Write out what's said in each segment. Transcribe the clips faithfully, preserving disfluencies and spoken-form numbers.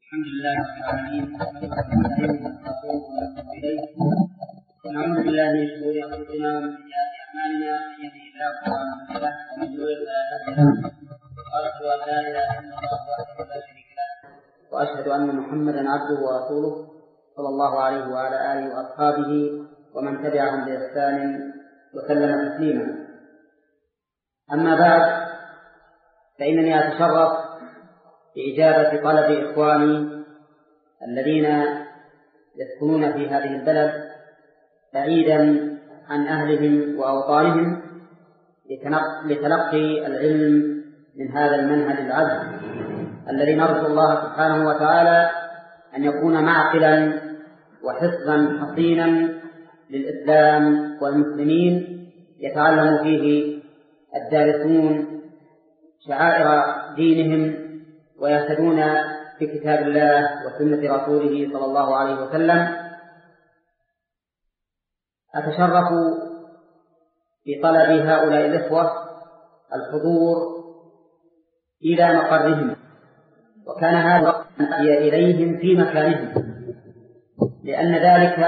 الحمد لله رب العالمين ونعوذ بالله من شرور انفسنا ومن سيئات اعمالنا من يهده الله فلا مضل له ومن يضلل فلا هادي له واشهد ان لا اله الا الله وحده لا شريك له واشهد ان محمدا عبده ورسوله صلى الله عليه وعلى اله واصحابه ومن تبعهم باحسان وسلم تسليما. اما بعد، فانني اتشرف بإجابة طلب إخواني الذين يسكنون في هذه البلد بعيدا عن أهلهم وأوطانهم لتلقي العلم من هذا المنهج العذب الذي نرجو الله سبحانه وتعالى أن يكون معقلا وحفظا حصينا للإسلام والمسلمين، يتعلم فيه الدارسون شعائر دينهم ويهتدون بكتاب الله وسنة رسوله صلى الله عليه وسلم. أتشرف بطلب هؤلاء الإخوة الحضور إلى مقرهم، وكان هذا أتي إليهم في مكانهم، لأن ذلك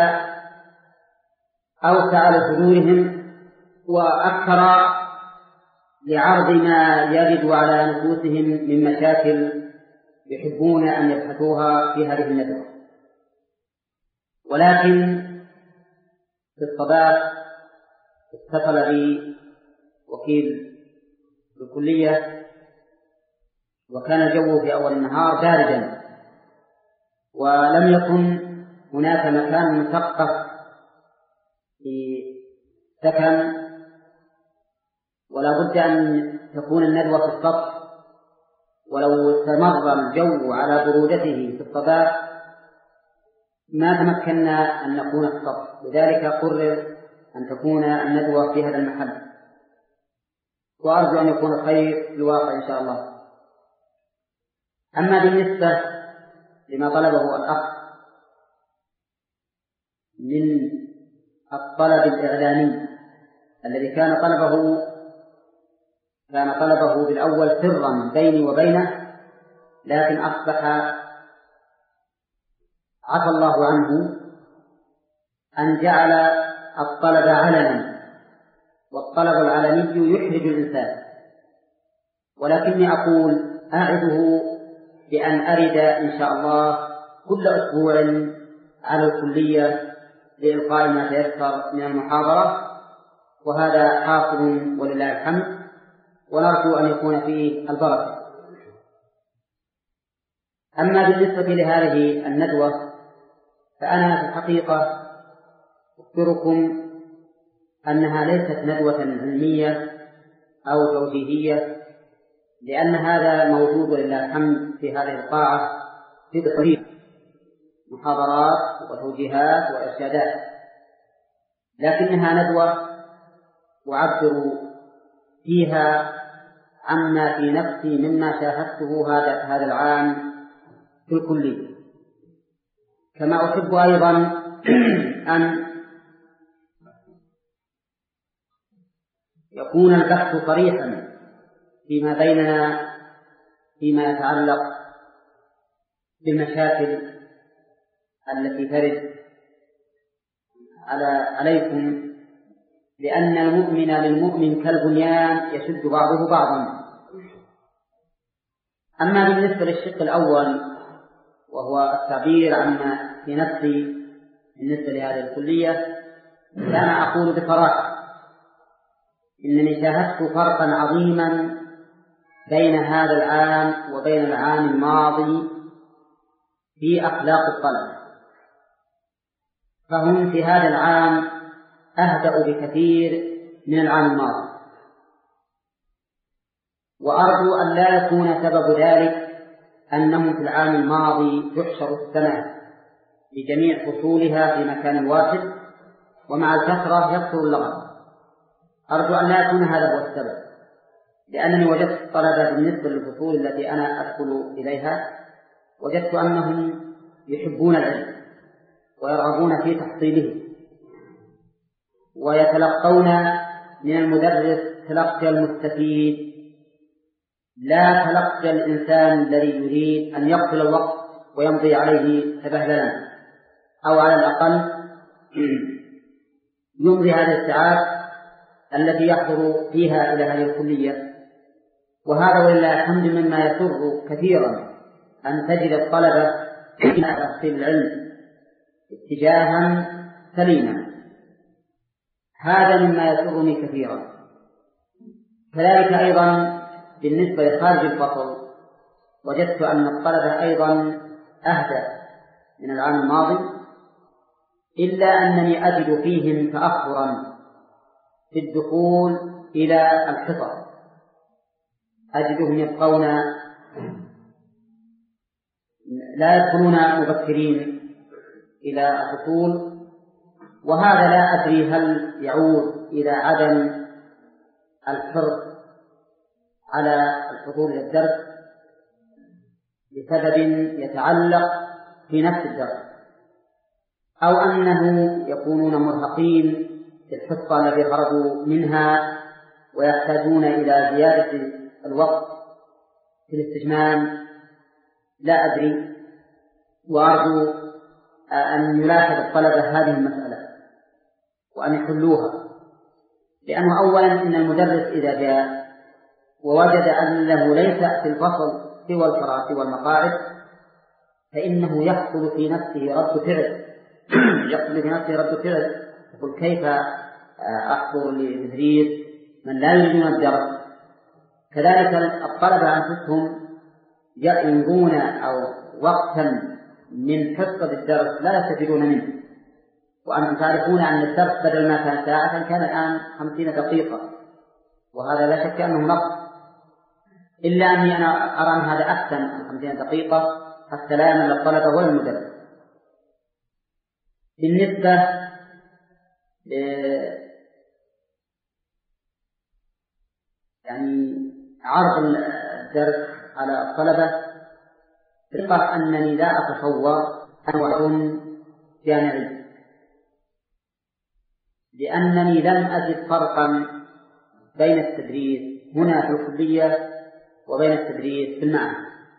أوسع لصدورهم وأكثر لعرض ما يجد على نفوسهم من مشاكل يحبون أن يبحثوها في هذه الندوة. ولكن في الصباح اتصل بي وكيل الكلية، وكان الجو في أول النهار باردا ولم يكن هناك مكان مثقف في سكن، ولا بد أن تكون الندوة في السطح، ولو استمر الجو على برودته في الصباح ما تمكنا أن نكون في السطح، لذلك قرر أن تكون الندوة في هذا المحل، وأرجو أن يكون الخير في الواقع إن شاء الله. أما بالنسبة لما طلبه الأخ من الطلب الإعلامي الذي كان طلبه كان طلبه بالأول سرا بيني وبينه، لكن أصبح عفى الله عنه أن جعل الطلب علنا، والطلب العلني يحرج الإنسان. ولكني أقول أعده بأن أرد إن شاء الله كل أسبوع على الكلية لإلقاء ما تيسر من المحاضرة، وهذا حاصل ولله الحمد، ونرجو أن يكون فيه البركة. أما بالنسبة لهذه الندوة فأنا في الحقيقة أخبركم أنها ليست ندوة علمية أو توجيهية، لأن هذا موجود ولله الحمد في هذه القاعة في تقريب محاضرات وتوجيهات وإرشادات، لكنها ندوة أعبر فيها عما في نفسي مما شاهدته هذا هذا العام في الكلية. كما أحب أيضا أن يكون البحث صريحا فيما بيننا فيما يتعلق بالمشاكل التي ترد على عليكم، لأن المؤمن للمؤمن كالبنيان يشد بعضه بعضا. أما بالنسبة للشق الأول وهو التعبير عما في نفسي بالنسبة لهذه الكلية، فأنا أقول بصراحة إنني شاهدت فرقا عظيما بين هذا العام وبين العام الماضي في أخلاق الطلبة، فهم في هذا العام أهدأ بكثير من العام الماضي، وأرجو أن لا يكون سبب ذلك أنهم في العام الماضي تحشر السنة بجميع فصولها في مكان واحد ومع الكثرة يكثر اللغط. أرجو أن لا يكون هذا هو السبب، لأنني وجدت الطلبة بالنسبة للفصول التي أنا أدخل إليها وجدت أنهم يحبون العلم ويرغبون في تحصيله، ويتلقون من المدرس تلقي المستفيد لا تلقي الإنسان الذي يريد أن يقتل الوقت ويمضي عليه تبهللا، أو على الأقل يمضي هذه الساعات التي يحضر فيها إلى هذه الكلية. وهذا ولله الحمد مما يسر كثيرا أن تجد الطلبة في تحصيل العلم اتجاها سليما، هذا مما يسرني كثيرا. كذلك أيضا بالنسبة لخارج الفصل وجدت أن الطلبة أيضا أهدى من العام الماضي، إلا أنني أجد فيهم تأخرا في الدخول إلى الحصص، أجدهم يبقون لا يدخلون مبكرين إلى الفصول، وهذا لا أدري هل يعود إلى عدم الحرص على الحضور إلى الدرس بسبب يتعلق في نفس الدرس، أو أنه يكونون مرهقين في الحصة التي خرجوا منها ويحتاجون إلى زيادة الوقت في الاستجمام، لا أدري. وأرجو أن يلاحظ الطلبة هذه المسألة وأن يحلوها، لأنه أولا إن المدرس إذا جاء ووجد أنه ليس في الفصل سوى الكراسي والمقاعد فإنه يحصل في نفسه رد فعل يحصل في نفسه رد فعل يقول كيف أحضر لتدريس من لا يريدون الدرس. كذلك الطلبة أنفسهم يمضون أو وقتا من حصة الدرس لا يستفيدون منه، وأنتم تعرفون أن الدرس بدل ما كان ساعة كان الآن خمسين دقيقة، وهذا لا شك أنه نقص، إلا أني أنا أرى أن هذا أحسن من خمسين دقيقة حتى لا يمل الطلبة ولا المدرس. بالنسبة يعني عرض الدرس على الطلبة، ثقة أنني لا أتصور أن أكون جامعي، لأنني لم أجد فرقا بين التدريس هنا في الكلية وبين التدريس في المعهد.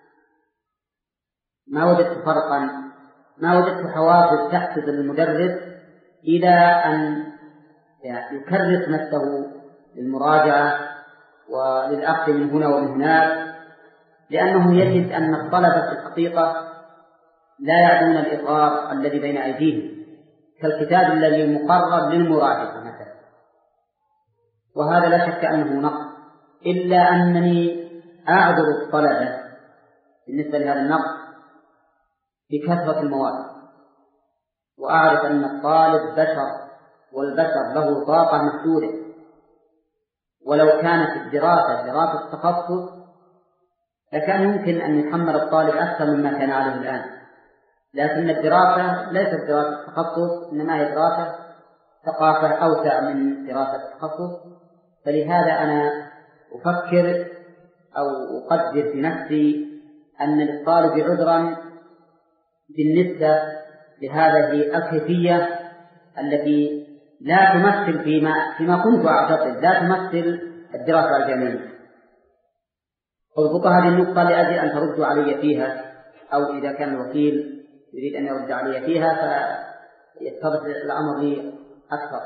ما وجدت فرقا، ما وجدت حوافز تحفز المدرس إلى أن يكرس نفسه للمراجعة وللأخذ من هنا ومن هناك، لأنه يجد أن الطلبة في الحقيقة لا يعلمون الإقرار الذي بين أيديهم كالكتاب الذي مقرر للمراجعة مثلا، وهذا لا شك أنه نقص، إلا أنني أعذر الطلبة بالنسبة لهذا النقص بكثرة المواد، وأعرف أن الطالب بشر والبشر له طاقة محدودة، ولو كانت الدراسة دراسة تخصص لكان يمكن أن يحمل الطالب أكثر مما كان عليه الآن، لكن الدراسة ليست دراسة تخصص، إنما هي دراسة ثقافة أوسع من دراسة التخصص. فلهذا أنا أفكر أو أقدر في نفسي أن للطالب عذرا بالنسبة لهذه الكيفية التي لا تمثل فيما, فيما كنت أعتقد لا تمثل الدراسة الجامعية. أضبط هذه النقطة لأجل أن تردوا علي فيها، أو إذا كان الوكيل يريد أن يرد علي فيها فيتضح الأمر لي أكثر.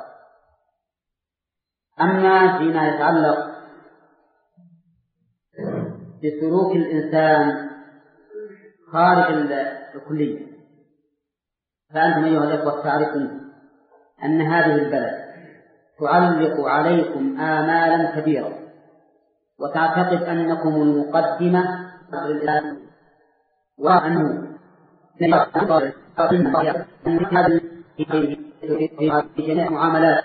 أما فيما يتعلق بسلوك الإنسان خارج الكلية، فأنتم أيها الأخوة تعرفون أن هذه البلد تعلق عليكم آمالا كبيرة، وتعتقد أنكم المقدمة وأنه في جميع معاملات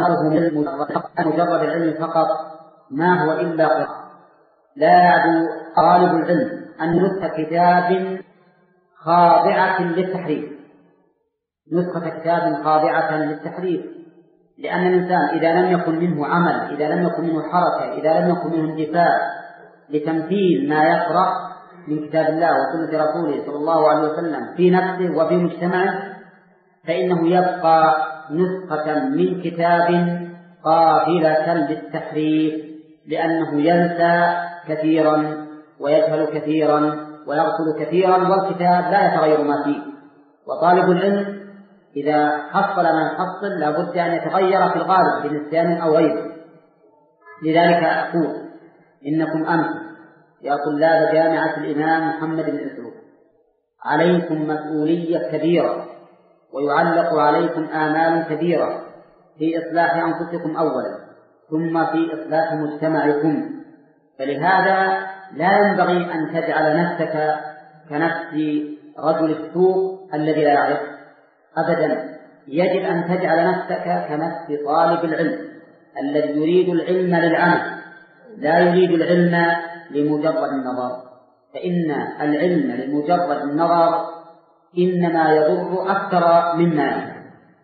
مجرد العلم فقط ما هو إلا قراءة. لا يعدو طالب العلم أن نسخة كتاب خاضعة للتحريف، نسخة كتاب خاضعة للتحريف، لأن الإنسان إذا لم يكن منه عمل، إذا لم يكن منه حركة، إذا لم يكن منه اندفاع لتمثيل ما يقرأ من كتاب الله وسنة رسوله صلى الله عليه وسلم في نفسه وفي مجتمعه، فإنه يبقى نسخة من كتاب قابلة للتحريف، لأنه ينسى كثيرا ويجهل كثيرا ويغفل كثيرا، والكتاب لا يتغير ما فيه. وطالب العلم إذا حصل ما يحصل لابد أن يتغير في الغالب بنسيان أو غيره. لذلك أقول إنكم أمس يا طلاب جامعة الإمام محمد بن إسحاق عليكم مسؤولية كبيرة، ويعلق عليكم آمال كبيرة في إصلاح أنفسكم أولا، ثم في إصلاح مجتمعكم. فلهذا لا ينبغي أن تجعل نفسك كنفس رجل السوق الذي لا يعرف أبدا. يجب أن تجعل نفسك كنفس طالب العلم الذي يريد العلم للعمل، لا يريد العلم لمجرد النظر، فإن العلم لمجرد النظر إنما يضر أكثر مما ينفع.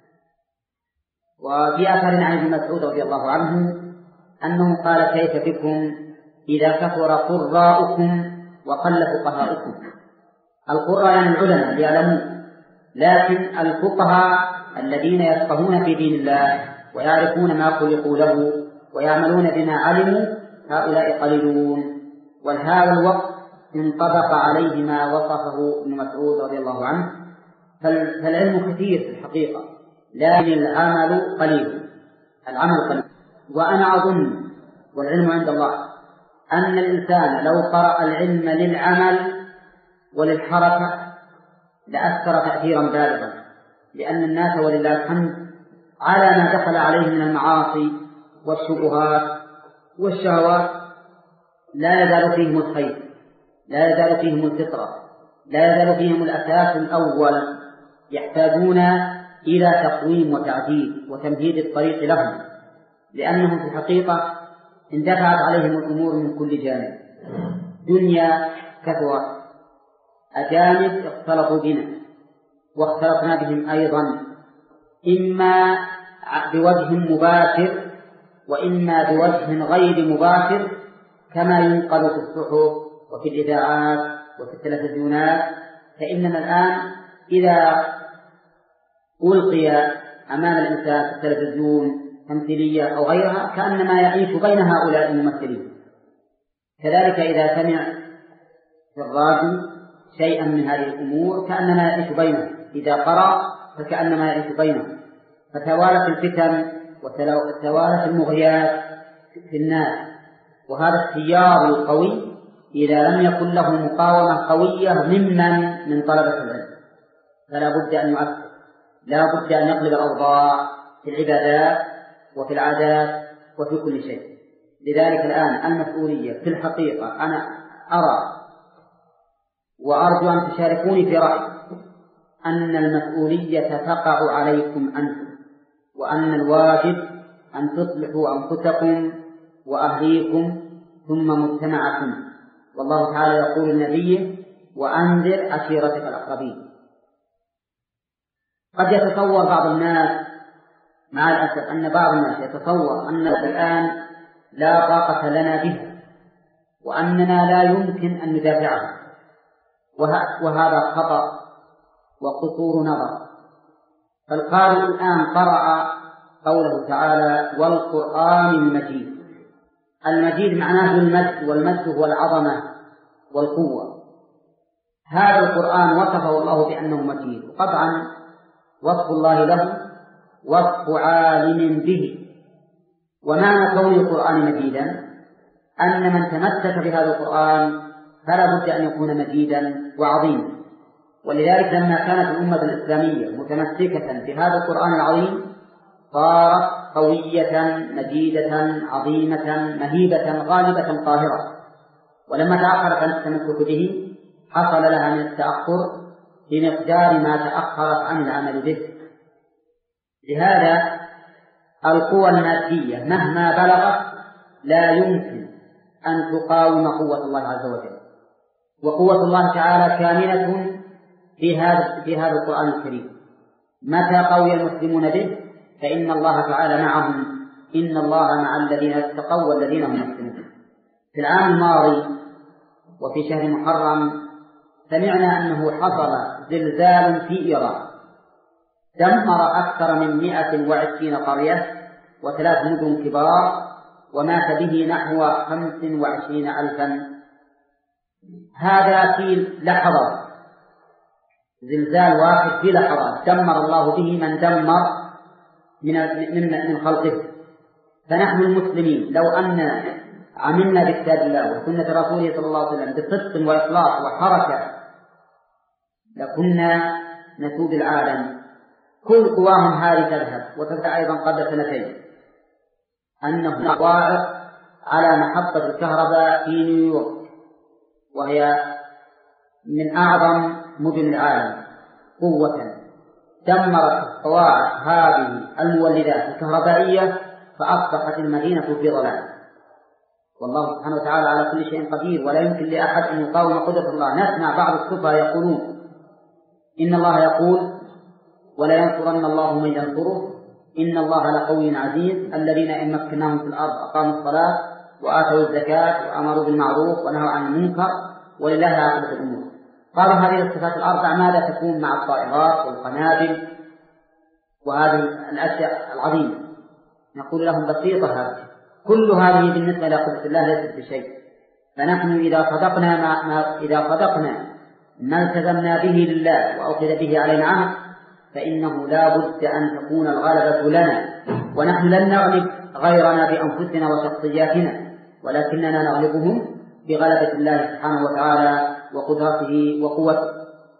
وفي أثر عن ابن مسعود رضي الله عنه أنه قال: كيف بكم إذا كثر قراؤكم وقل فقهاؤكم؟ القراء يعني العلماء يعلمون، لكن الفقهاء الذين يفقهون في دين الله ويعرفون ما خلقوا له ويعملون بما علموا هؤلاء قليلون. وهذا الوقت انطبق عليه ما وصفه ابن مسعود رضي الله عنه. فالعلم كثير في الحقيقة، لكن العمل قليل. العمل قليل. وأنا أظن والعلم عند الله أن الإنسان لو قرأ العلم للعمل وللحركة لأثر تأثيرا بالغا، لأن الناس ولله الحمد على ما دخل عليه من المعاصي والشبهات والشهوات لا يزال فيهم الخير، لا يزال فيهم الفطرة، لا يزال فيهم الأساس الأول. يحتاجون إلى تقويم وتعديل وتمهيد الطريق لهم، لأنهم في الحقيقة اندفعت عليهم الأمور من كل جانب. دنيا كثرت، أجانب اختلطوا بنا واختلطنا بهم أيضا، إما بوجه مباشر وإما بوجه غير مباشر، كما ينقل في الصحف وفي الإذاعات وفي التلفزيونات. فإننا الآن إذا ألقي أمام الإنسان في التلفزيون تمثيلية أو غيرها كأنما يعيش بين هؤلاء الممثلين. كذلك إذا سمع في الراديو شيئا من هذه الأمور كأنما يعيش بينه، إذا قرأ فكأنما يعيش بينه. فتوالت الفتن وتوالت المغريات في الناس، وهذا التيار القوي إذا لم يكن له مقاومة قوية ممن من طلبة العلم فلا بد أن يؤثر، لا بد أن يقلب الأوضاع في العبادات وفي العادات وفي كل شيء. لذلك الآن المسؤولية في الحقيقة أنا أرى وأرجو أن تشاركوني في رأيي أن المسؤولية تقع عليكم أنتم، وأن الواجب أن تصلحوا أنفسكم وأهليكم ثم مجتمعكم. والله تعالى يقول لنبيه: وأنذر عشيرتك الأقربين. قد يتصور بعض الناس، مع الأسف أن بعض الناس يتصور أن الآن لا طاقة لنا به وأننا لا يمكن أن ندافعه، وهذا خطأ وقصور نظر. فالقارئ الآن قرأ قوله تعالى: والقرآن المجيد. المجيد معناه المجد، والمجد هو العظمة والقوة. هذا القرآن وصفه الله بأنه مجيد، وطبعا وصف الله له وصف عالم به. ومعنى كون القرآن مجيدا أن من تمسك بهذا القرآن فلا بد أن يكون مجيدا وعظيما. ولذلك لما كانت الأمة الإسلامية متمسكة بهذا القرآن العظيم صارت قوية مجيدة عظيمة مهيبة غالبة قاهرة. ولما تأخرت عن التمسك به حصل لها من التأخر بمقدار ما تأخرت عن العمل به. لهذا القوى المادية مهما بلغت لا يمكن أن تقاوم قوة الله عز وجل، وقوة الله تعالى كامنة في هذا في هذا القرآن الكريم. متى قوي المسلمون به فإن الله تعالى معهم، إن الله مع الذين اتقوا والذين هم محسنون. في العام الماضي وفي شهر محرم سمعنا أنه حصل زلزال في إيران دمر أكثر من مئة وعشرين قرية وثلاث مدن كبار، ومات به نحو خمس وعشرين ألفا. هذا في لحظة، زلزال واحد في لحظة دمر الله به من دمر من من من خلقه. فنحن المسلمين لو أن عملنا بكتاب الله وسنة رسوله صلى الله عليه وسلم بصدق وإخلاص وحركة لكنا نسود العالم. كل قواهم هذه تذهب وتبدأ أيضا قبل سنتين أنه قواعد على محطة الكهرباء في نيويورك، وهي من أعظم مدن العالم قوة، دمرت القواعد هذه المولدات الكهربائية فأصبحت المدينة في ضلال. والله سبحانه وتعالى على كل شيء قدير، ولا يمكن لأحد أن يقاوم قدرة الله. نسمع بعض السفهاء يقولون إن الله يقول ولا ينصرن الله من ينصره إن الله لقوي عزيز، الذين إن مكناهم في الأرض أقاموا الصلاة وآتوا الزكاة وأمروا بالمعروف ونهوا عن المنكر ولله عاقبة الأمور. قالوا هذه الصفات الأربع ماذا تكون مع الطائرات والقنابل وهذه الأشياء العظيمة؟ نقول لهم بسيطة، هذه كل هذه بالنسبة إلى قدرة الله ليست بشيء. فنحن إذا صدقنا ما ما إذا صدقنا ما التزمنا به لله وأخذ به علينا عهد فإنه لا بد أن تكون الغلبة لنا، ونحن لن نغلب غيرنا بأنفسنا وشخصياتنا، ولكننا نغلبهم بغلبة الله سبحانه وتعالى وقدرته وقوته.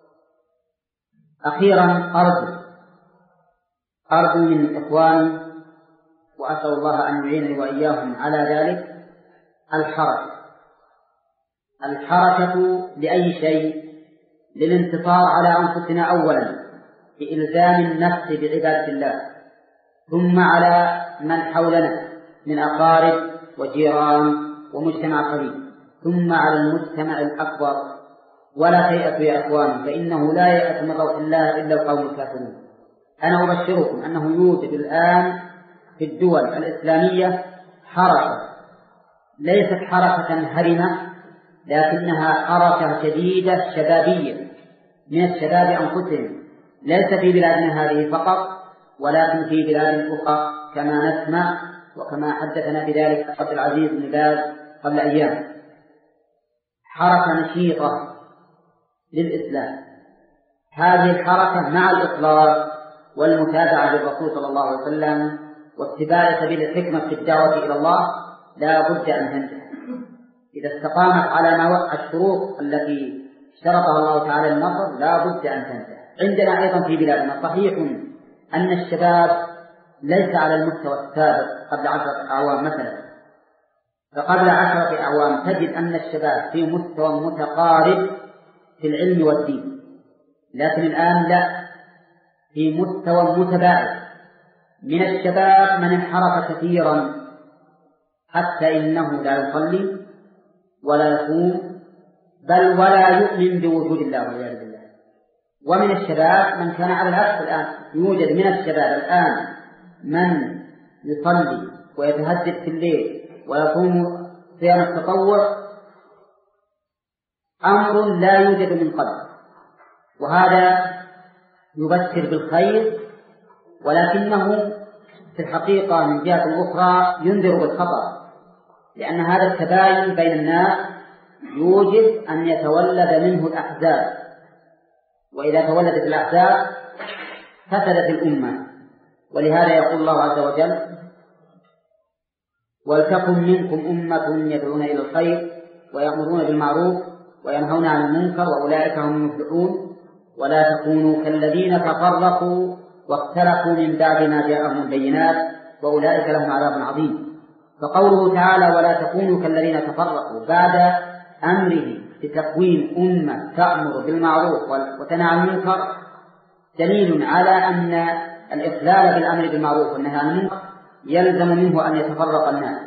أخيرا أرجو أرجو من إخواني وأسأل الله أن يعينني وإياهم على ذلك الحركة الحركة لأي شيء، للانتصار على أنفسنا أولا بإلزام النفس بعبادة الله، ثم على من حولنا من أقارب وجيران ومجتمع قريب، ثم على المجتمع الأكبر. ولا تيأسوا يا إخواني، فإنه لا يأس من روح الله إلا القوم الكافرون. أنا أبشركم أنه يوجد الآن في الدول الإسلامية حركة ليست حركة هرمة، لكنها حركة شديدة شبابية من الشباب أنفسهم، ليس في بلادنا هذه فقط ولكن في بلاد أخرى كما نسمع وكما حدثنا بذلك عبد العزيز بن باز قبل أيام. حركة نشيطة للإسلام. هذه الحركة مع الإخلاص والمتابعة للرسول صلى الله عليه وسلم واتباع سبيل الحكمة في الدعوة إلى الله لا بد أن تنتهي. إذا استقامت على ما الشروط التي اشترطها الله تعالى للنصر لا بد أن تنتهي. عندنا أيضا في بلادنا صحيح أن الشباب ليس على المستوى السابق قبل عشرة أعوام مثلا، فقبل عشرة أعوام تجد أن الشباب في مستوى متقارب في العلم والدين، لكن الآن لا، في مستوى متباعد. من الشباب من انحرف كثيرا حتى إنه لا يصلي ولا يصوم بل ولا يؤمن بوجود الله والعياذ بالله. ومن الشباب من كان على العكس، الآن يوجد من الشباب الآن من يصلي ويتهجد في الليل ويصوم صيام التطوع أمر لا يوجد من قبل، وهذا يبشر بالخير، ولكنه في الحقيقة من جهة أخرى ينذر بالخطر، لأن هذا التباين بين الناس يوجد أن يتولد منه الأحزاب، وإذا تولدت الأحزاب فسدت الأمة. ولهذا يقول الله عز وجل: ولتكن منكم أمة يدعون إلى الخير ويأمرون بالمعروف وينهون عن المنكر وأولئك هم المفلحون ولا تكونوا كالذين تفرقوا واختلفوا من بعد ما جاءهم البينات وأولئك لهم عذاب عظيم. فقوله تعالى ولا تكونوا كالذين تفرقوا بعد أمره بتكوين أمة تأمر بالمعروف وتنهى عن المنكر دليل على أن الإخلال بالأمر بالمعروف والنهي عن المنكر يلزم منه أن يتفرق الناس.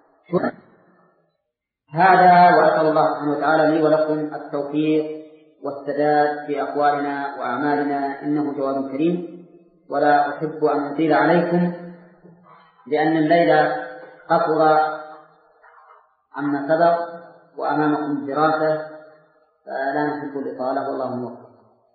هذا، وأسأل الله سبحانه وتعالى لي ولكم التوفيق والسداد في أقوالنا وأعمالنا، إنه جواد كريم. ولا أحب أن أطيل عليكم لأن الليل قصر عما سبق وأمامكم الدراسة، فلا نحب الإطالة والله موفق.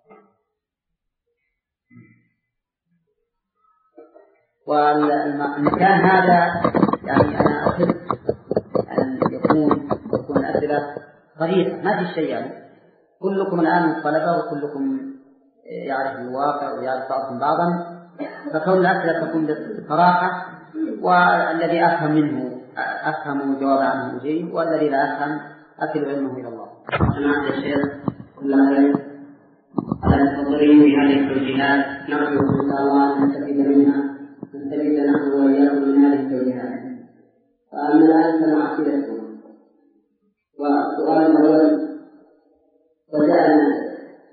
والمكان هذا يعني أنا أحب أن يكون يكون الأسئلة صريحة ما في شيء يعني. كلكم الآن طلبة وكلكم يعرف الواقع ويعرف بعضكم بعضا، فكون الأسئلة تكون بصراحة، والذي أفهم منه أفهم الجواب عنه جيد، والذي لا أفهم أكل علمه إلى الله. سمعت الشيخ كل خير على التفضلين بهذه التوجيهات، نرجو إن شاء الله أن نستفيد منها، نستفيد نحن وإياكم من هذه التوجيهات. فأما الآن سمع أسئلتكم، والسؤال الأول وجاءنا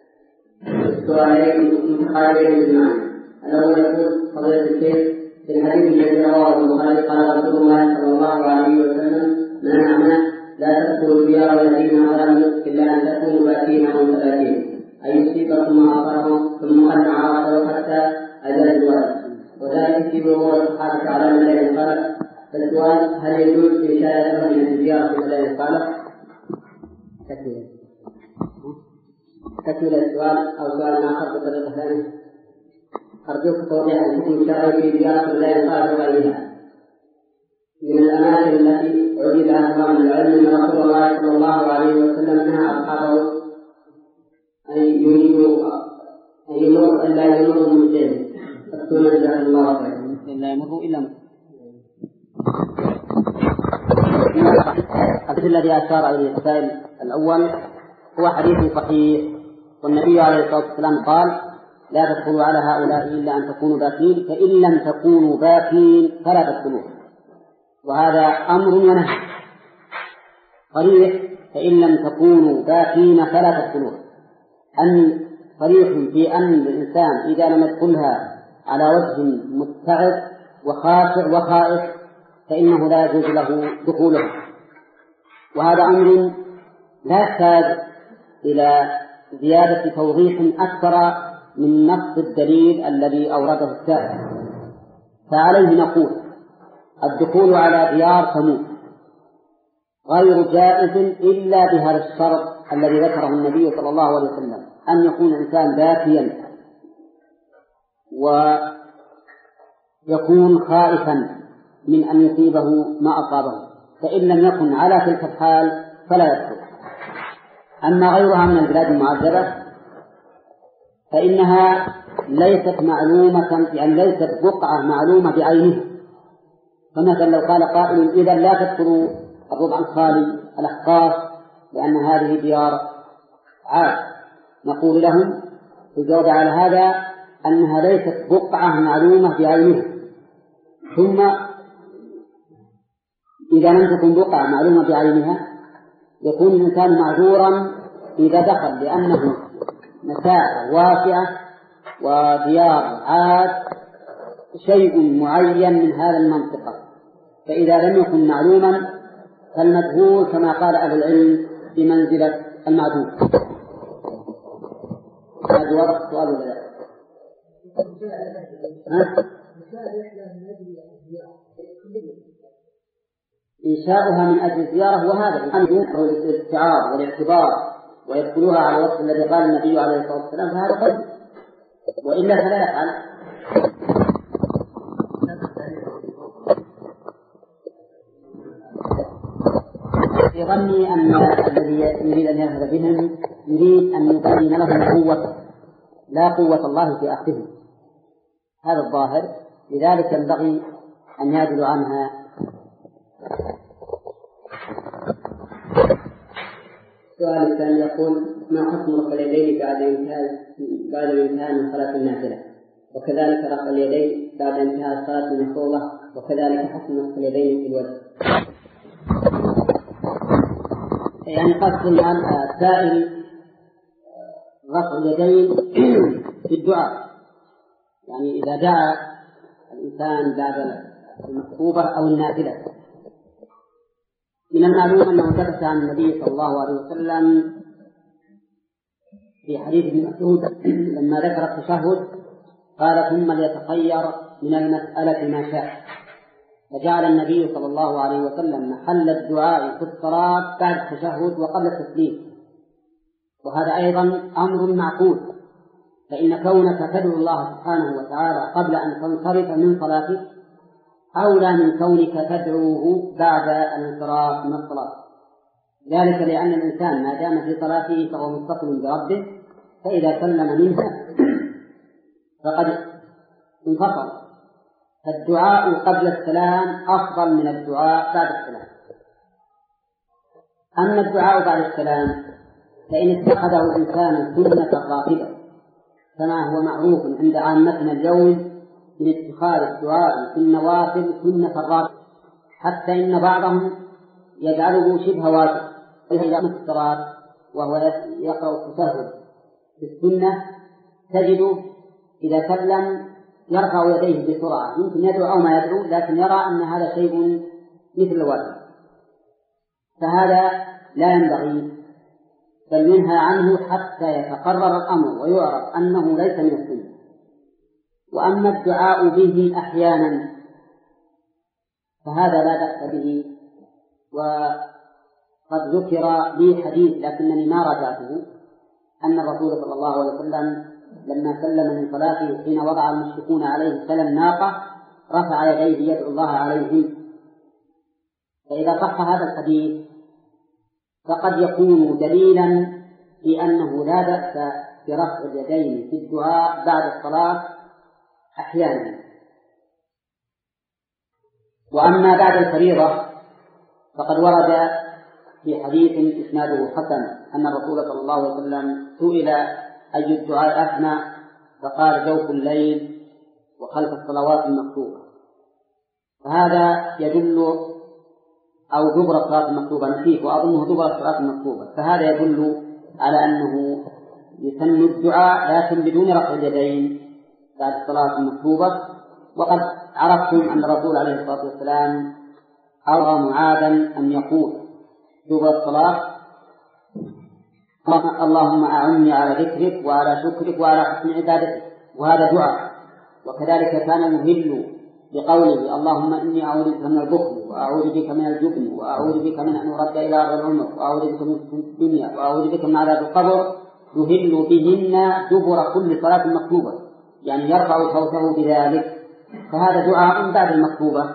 سؤالين متقاربين بالمعنى. الأول يقول فضيلة الشيخ: في الحديث الذي رواه البخاري قال رسول الله صلى الله عليه وسلم: ما معنى لا تدخلوا ديار الذين ظلموا إلا أن تكونوا باتين أو ثلاثين، أي يصيبكم ما أصابهم ثم أن عرفوا حتى أجل الولد، وذلك في ظهور الصحابة على مدى الخلق. فالسؤال: هل يجوز إنشاء لهم من الديار في مدى الخلق؟ تكمل تكمل السؤال أو سؤال آخر بطريقة ثانية. أرجوك توضيح الحكم الشرعي في ديار مدى الخلق وغيرها من الأماكن التي عجب عنها من العلم أن رسول الله صلى الله عليه وسلم نهى أصحابه أن يريدوا أن يمروا إلا يمروا مسلم فالسنة جزاهم الله خيرا لا يمروا إلا مسلم. الحديث الذي أشار إليه السائل الأول هو حديث صحيح، والنبي عليه الصلاة والسلام قال: لا تدخلوا على هؤلاء إلا أن تكونوا باكين، فإن لم تكونوا باكين فلا تدخلوا. وهذا أمر ونهي صريح: فإن لم تكونوا باكين فلا تدخلوا. أن صريح في أن الإنسان إذا لم يدخلها على وجه متعب وخاشع وخائف فإنه لا يجوز له دخوله. وهذا أمر لا يحتاج إلى زيادة توضيح أكثر من نص الدليل الذي أورده السائل. فعليه نقول: الدخول على ديار ثمود غير جائز إلا بهذا الشرط الذي ذكره النبي صلى الله عليه وسلم، أن يكون الإنسان باكيا ويكون خائفا من أن يصيبه ما أصابه، فإن لم يكن على تلك الحال فلا يدخل. أما غيرها من البلاد المعذبة فإنها ليست معلومة، يعني ليست بقعة معلومة بعينها. فمثلا لو قال قائل: إذا لا تدخلوا الربع الخالي الأخقاف لأن هذه ديار عاد، نقول لهم الجواب على هذا أنها ليست بقعة معلومة بعينها. ثم إذا لم تكن بقعة معلومة بعينها يكون الإنسان معذورا إذا دخل، لأنه مساحة واسعة وديار عاد شيء معين من هذا المنطقة. فإذا لم يكن معلوما فالمجهول كما قال أهل العلم بمنزلة المعدوم. هذا واضح سؤال ولا لا؟ إنشاؤها من أجل الزيارة، وهذا الأمر هو الاستعارة والاعتبار ويدخلوها على الوصف الذي قال النبي عليه الصلاة والسلام، فهذا قد وإلا فلا يفعل. في ظني أن الذي يريد أن يذهب بهم يريد أن يبين لهم قوة لا قوة الله في أخذهم، هذا الظاهر، لذلك ينبغي أن يعدلوا عنها. السؤال الثاني يقول: ما حكم رفع اليدين بعد انتهاء بعد الانتهاء من صلاة النافلة، وكذلك رفع اليدين بعد انتهاء الصلاة المفروضة، وكذلك حكم رفع اليدين في الوجه؟ يعني قصد الآن السائل رفع اليدين في الدعاء، يعني إذا دعا الإنسان بعد المكتوبة أو النافلة. من المعلوم أنه ثبت عن النبي صلى الله عليه وسلم في حديث ابن مسعود لما ذكر التشهد قال: ثم ليتخير من المسألة ما شاء. فجعل النبي صلى الله عليه وسلم محل الدعاء في الصلاة بعد التشهد وقبل التسليم، وهذا أيضا أمر معقول، فإن كونك تدعو الله سبحانه وتعالى قبل أن تنصرف من صلاتك أولى من كونك تدعوه بعد الانصراف من الصلاة، ذلك لأن الإنسان ما دام في صلاته فهو متصل بربه، فإذا سلم منها فقد انفصل. فالدعاء قبل السلام أفضل من الدعاء بعد السلام. أما الدعاء بعد السلام فإن اتخذه الإنسان سنة راتبة كما هو معروف عند عامتنا اليوم من اتخاذ الدعاء في النوافل سنة راتبة، حتى إن بعضهم يجعله شبه واجب إذا الصلاة وهو يقرأ التشهد في السنة تجده إذا سلم يرفع يديه بسرعة، يمكن يدعو أو ما يدعو، لكن يرى أن هذا شيء مثل الواجب، فهذا لا ينبغي، بل ينهى عنه حتى يتقرر الأمر ويعرف أنه ليس من السنة. وأما الدعاء به أحيانا فهذا لا بأس به، وقد ذكر لي حديث لكنني ما رجعته أن الرسول صلى الله عليه وسلم لما سلم من صلاته حين وضع المشركون عليه سلم ناقة رفع يديه يدعو الله عليهم. فإذا صح هذا الحديث فقد يكون دليلا في أنه لا بأس برفع اليدين في الدعاء بعد الصلاة أحيانا. وأما بعد الفريضة فقد ورد في حديث إسناده حسن أن الرسول صلى الله عليه وسلم سئل أي الدعاء أثنى فقال جوف الليل وخلف الصلوات المكتوبة، فهذا يدل أو دبر الصلاة المكتوبة نسيت وأظنه دبر الصلاة المكتوبة، فهذا يدل على أنه يسن الدعاء لكن بدون رفع اليدين بعد الصلاة المكتوبة. وقد عرفتم أن الرسول عليه الصلاة والسلام أرى معاذا أن يقول دبر الصلاة اللهم أعني على ذكرك وعلى شكرك وعلى حسن عبادتك، وهذا دعاء. وكذلك كان يهل بقوله اللهم إني أعوذ بك من البخل وأعوذ بك من الجبن وأعوذ بك من أن أرد إلى أرض العمر وأعوذ بك من الدنيا وأعوذ بك من عذاب القبر، يهل بهن دبر كل صلاة مكتوبة، يعني يرفع صوته بذلك، فهذا دعاء بعد المكتوبة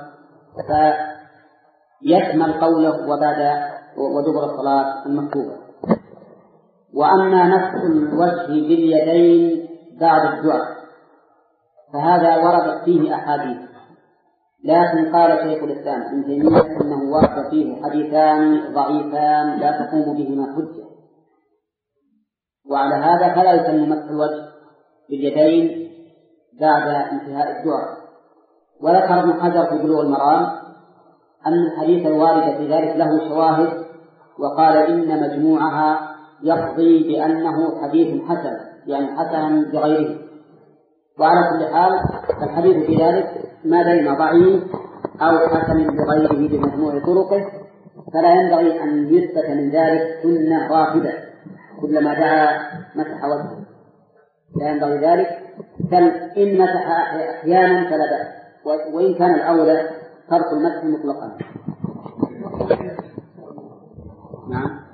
فيشمل قوله وبعد ودبر الصلاة المكتوبة. وأما مسح الوجه باليدين بعد الدعاء فهذا وردت فيه أحاديث، لكن قال شيخ الإسلام ابن تيمية إنه ورد فيه حديثان ضعيفان لا تقوم بهما حجة، وعلى هذا فلا يسمى مسح الوجه باليدين بعد انتهاء الدعاء. وذكر ابن حجر في بلوغ المرام أن الحديث الوارد في ذلك له شواهد، وقال إن مجموعها يقضي بأنه حديث حسن، يعني حسن بغيره. وعلى كل حال الحديث في ذلك ما بين ضعيف أو حسن بغيره بمجموع طرقه، فلا ينبغي أن يثبت من ذلك سنة رافدة كلما دعا مسح وجهه، لا ينبغي ذلك، بل إن مسح أحيانا فلا بأس، وإن كان الأولى ترك المسح مطلقا. نعم.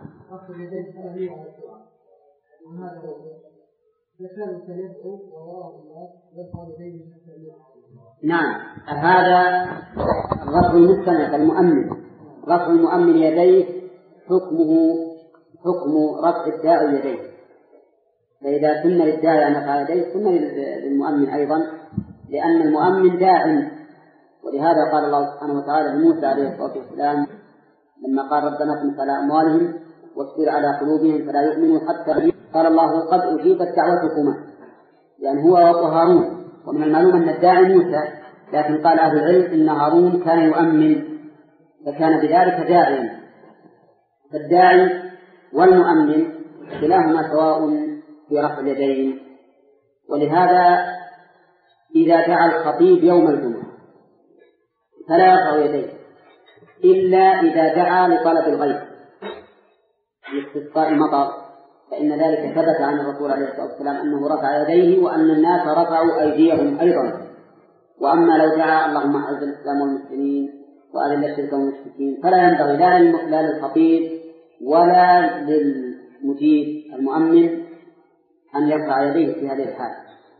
نعم، هذا رفع المستند المؤمن، رفع المؤمن يديه حكمه حكم رفع الداعي يديه، فإذا سن للداعي أن يرفع يديه سن للمؤمن أيضا، لأن المؤمن داع. ولهذا قال الله سبحانه وتعالى لموسى عليه الصلاة والسلام لما قال ربنا اطمس على أموالهم واشتر على قلوبهم فلا يؤمنوا حتى، قال الله قد أجيبت دعوتكما، يعني هو وهارون. ومن المعلوم أن الداعي موسى، لكن قال أهل العلم إن هارون كان يؤمن فكان بذلك داعيا، فالداعي والمؤمن كلاهما سواء في رفع اليدين. ولهذا إذا دعا الخطيب يوم الجمعة فلا يرفع يديه إلا إذا دعا لطلب الغيث لاستسقاء المطر، فإن ذلك ثبت عن الرسول عليه الصلاة والسلام أنه رفع يديه وأن الناس رفعوا أيديهم أيضا. وأما لو دعا اللهم أعز الإسلام والمسلمين وأذل الشرك والمشركين فلا ينبغي لا للخطيب ولا للمجيب المؤمن أن يرفع يديه في هذه الحال.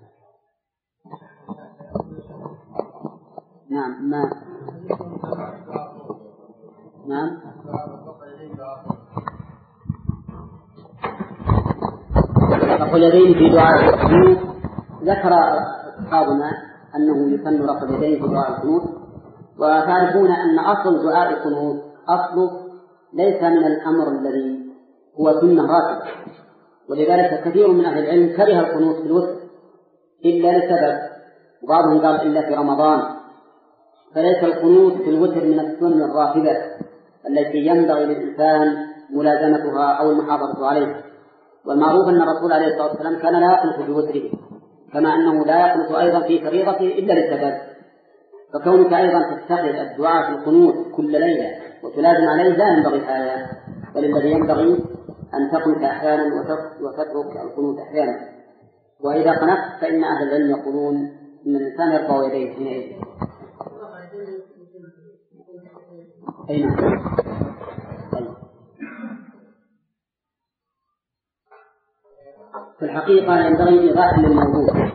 نعم. ما نعم. رفع اليدين في دعاء القنوت. ذكر أصحابنا أنه يسن رفع اليدين في دعاء القنوت، وتعرفون أن أصل دعاء القنوت أصله ليس من الأمر الذي هو سنة راتبة، ولذلك كثير من أهل العلم كره القنوت في الوتر إلا لسبب، وبعضهم قال إلا في رمضان، فليس القنوت في الوتر من السنن الراتبة التي ينبغي للإنسان ملازمتها أو المحافظة عليها. والمعروف أن الرسول عليه الصلاة والسلام كان لا يقنط في وتره، كما أنه لا يقنط أيضا في فريضته إلا للسبب. فكونك أيضا تتخذ الدعاء في القنوت كل ليلة وتلازم عليه لا ينبغي هذا، بل الذي ينبغي أن تقنط أحيانا وتترك القنوت أحيانا. وإذا قنطت فإن أهل العلم يقولون إن الإنسان يرفع يديه حينئذ. أي نعم. في الحقيقة ينبغي إضافة للموضوع.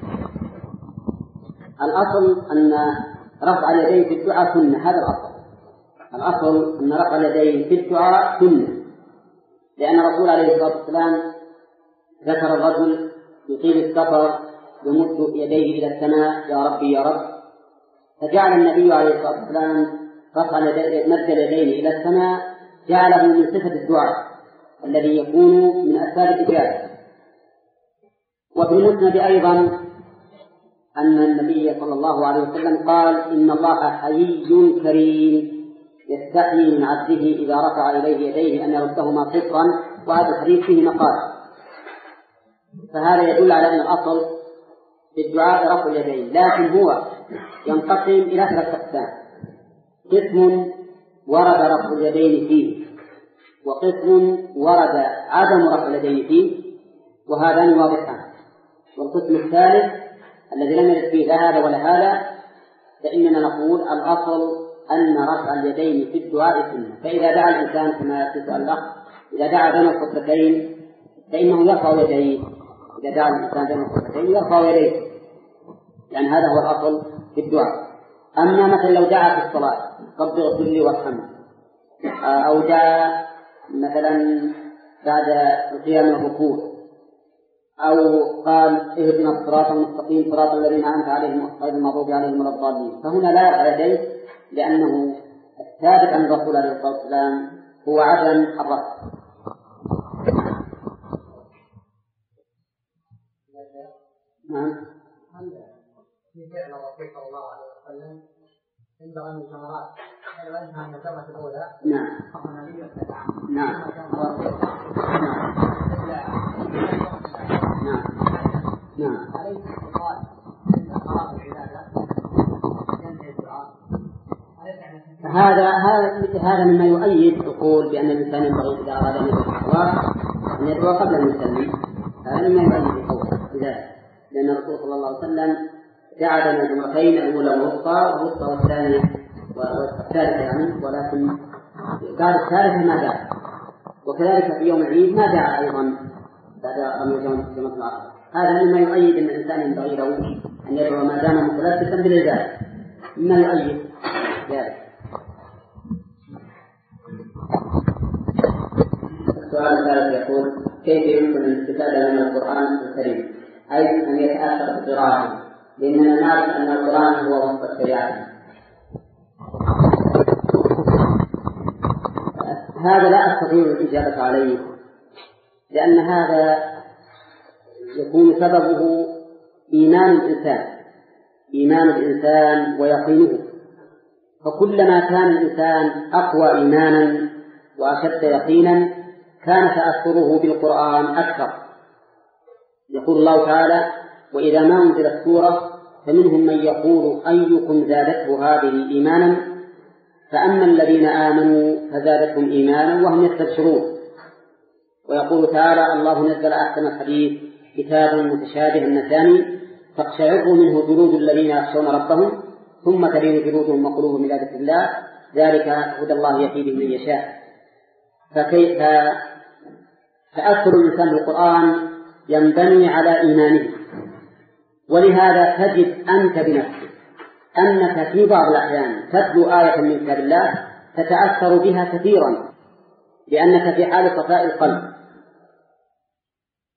الأصل أن رفع اليدين في الدعاء سنة، هذا الأصل. الأصل أن رفع اليدين في الدعاء سنة، لأن الرسول عليه الصلاة والسلام ذكر الرجل يطيل السفر يمد يديه إلى السماء يا ربي يا رب، فجعل النبي عليه الصلاة والسلام رفع مد اليدين إلى السماء جعله من صفة الدعاء الذي يكون من أسباب الإجابة. وفي المسند أيضا أن النبي صلى الله عليه وسلم قال إن الله حيي كريم يستحيي من عبده إذا رفع إليه يديه أن يردهما صفرا، وهذا الحديث فيه مقال. فهذا يدل على أن الأصل في الدعاء رفع اليدين، لكن هو ينقسم إلى ثلاثة أقسام: قسم ورد رفع اليدين فيه، وقسم ورد عدم رفع اليدين فيه، وهذان واضحان. والقسم الثالث الذي لم يرد فيه لا هذا ولا هذا، فإننا نقول الأصل أن رفع اليدين في الدعاء سنة. فإذا دعا الإنسان كما تسأل الأخ، إذا دعا بين الخطبتين فإنه يرفع يديه، إذا دعا الإنسان بين الخطبتين يرفع يديه، يعني هذا هو الأصل في الدعاء. أما مثلا لو دعا في الصلاة رب اغفر لي وارحمني، أو دعا مثلا بعد القيام من الركوع، أو قال اهدنا الصراط المستقيم صراط الذين أنعمت عليهم غير المغضوب عليهم ولا الضالين، فهنا لا يرفع يديه، لأنه الثابت عن الرسول عليه الصلاة والسلام هو عدم الرفع. نعم. هل في فعل الرسول صلى الله عليه وسلم عند رمي الجمرات هل وجهها من الجمرة الأولى؟ نعم. نعم. نعم. نعم. أليس يقال إن قرار العبادة ينتهي الدعاء؟ هذا هذا هذا مما يؤيد القول بأن الإنسان ينبغي إذا أراد أن يدعو الصلاة أن يدعو قبل أن يسلم. هذا مما يؤيد القول بذلك، لأن الرسول صلى الله عليه وسلم دعا بين الجمرتين الأولى والوسطى والوسطى والثانية والثالثة يعني، ولكن بعد الثالثة ما دعا. وكذلك في يوم العيد ما دعا أيضا بعد رمي جمرة العقبة. هذا مما يؤيد أن الإنسان ينبغي له أن يدعو ما دام متلبسا بالإزالة، مما يؤيد ذلك. السؤال الثالث يقول: كيف يمكن الاستفادة من القرآن الكريم؟ أي أن يتأثر بقراءته، لأننا نعرف أن القرآن هو وسط الشريعة. هذا لا أستطيع الإجابة عليه، لأن هذا يكون سببه إيمان الإنسان إيمان الإنسان ويقينه. فكلما كان الإنسان أقوى إيمانا وأشد يقينا كان تأثره بالقرآن أكثر. يقول الله تعالى: وإذا ما أنزلت سورة فمنهم من يقول أيكم زادته هذه إيمانا، فأما الذين آمنوا فزادتهم إيمانا وهم يستبشرون. ويقول تعالى: الله نزل أحسن الحديث كتاب متشابه مثاني تقشعر منه جلود الذين يخشون ربهم ثم تلين جلودهم وقلوبهم إلى ذكر الله ذلك هدى الله يهدي به من يشاء. فكيف تأثر الإنسان بالقرآن ينبني على إيمانه. ولهذا تجد أنت بنفسك أنك في بعض الأحيان تتلو آية من كتاب الله تتأثر بها كثيرا، لأنك في حال صفاء القلب.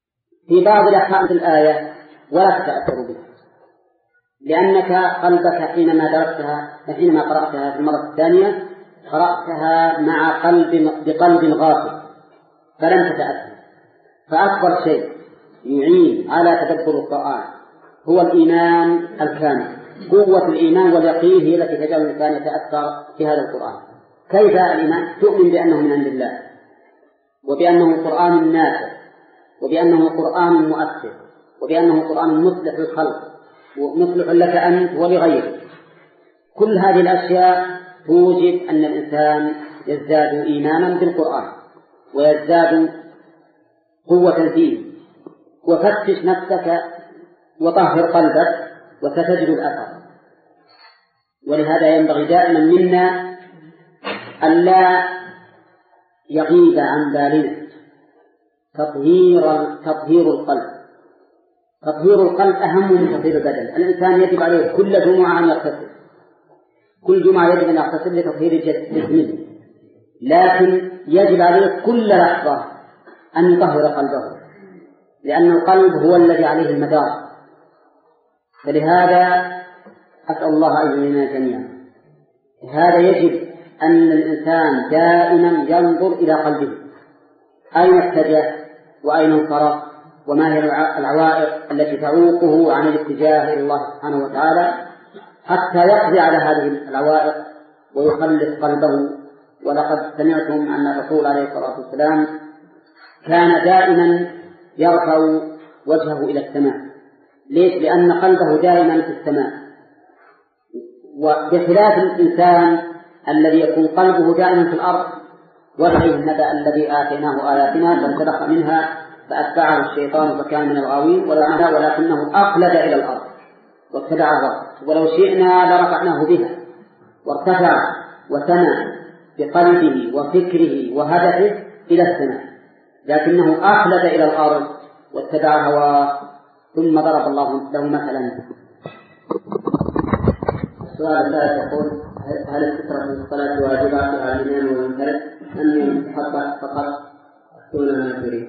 في بعض الأحكام الآية ولا تتأثر بها، لأنك قلبك حينما درستها حينما قرأتها في المرة الثانية قرأتها مع قلب بقلب غافل فلم تتأثر. فأكبر شيء يعين على تدبر القرآن هو الإيمان الكامل. قوة الإيمان واليقين هي التي تجعل الإنسان يتأثر في هذا القرآن. كيف الإيمان؟ تؤمن بأنه من عند الله، وبأنه قرآن نافع، وبأنه قرآن مؤثر، وبأنه قرآن مصلح للخلق ومصلح لك أنت ولغيرك. كل هذه الأشياء توجب أن الإنسان يزداد إيمانا بالقرآن ويزداد قوة فيه. وفتش نفسك وطهر قلبك وستجد الأثر. ولهذا ينبغي دائما منا ألا يغيب عن بالنا تطهير تطهير القلب. تطهير القلب أهم من تطهير البدن. الإنسان يجب عليه كل جمعة أن يغتسل، كل جمعة يجب أن يغتسل لتطهير جسمه، لكن يجب عليه كل لحظة أن يطهر قلبه، لأن القلب هو الذي عليه المدار. فلهذا أسأل الله أن يعيننا جميعا. هذا يجب أن الإنسان دائما ينظر إلى قلبه، أين اتجه وأين انصرف، وما هي العوائق التي تعوقه عن الاتجاه إلى الله سبحانه وتعالى، حتى يقضي على هذه العوائق ويخلص قلبه. ولقد سمعتم أن الرسول عليه الصلاة والسلام كان دائما يرفع وجهه إلى السماء. ليش؟ لأن قلبه دائما في السماء، وبخلاف الإنسان الذي يكون قلبه دائما في الأرض. وعليه النبأ الذي آتيناه آياتنا فانسلخ منها فأتبعه الشيطان فكان من الغاوين، ولكنه أخلد إلى الأرض واتبع هواه. ولو شئنا لرفعناه بها وارتفع وسمع بقلبه وفكره وهدفه إلى السماء، لكنه أخلد إلى الأرض واتبع هواه. ثم ضرب الله له مثلا. السؤال الثالث يقول: هل السترة في الصلاة واجبة على الإمام والمنفرد أم يتحقق فقط دون ما تريد؟